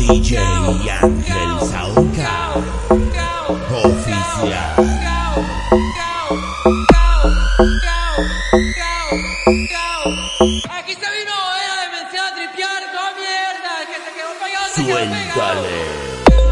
DJ Ángel Soundcard Oficial. Aquí se vino la demencia a tripear con mierda. El que se quedó pegado se quedó pegado. Suéltale.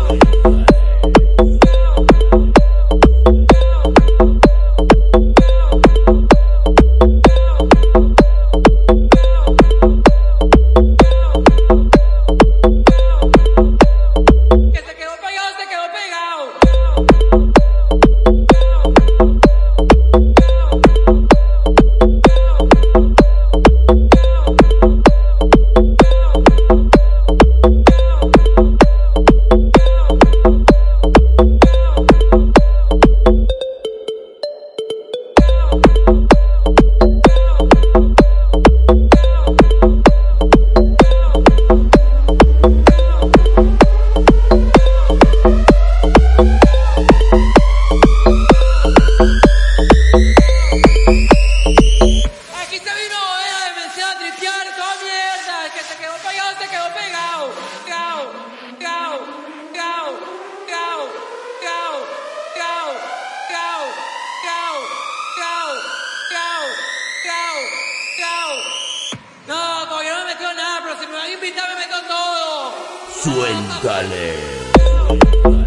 No, todavía no me metió nada, pero si me van a invitar me meto todo. Suéltale.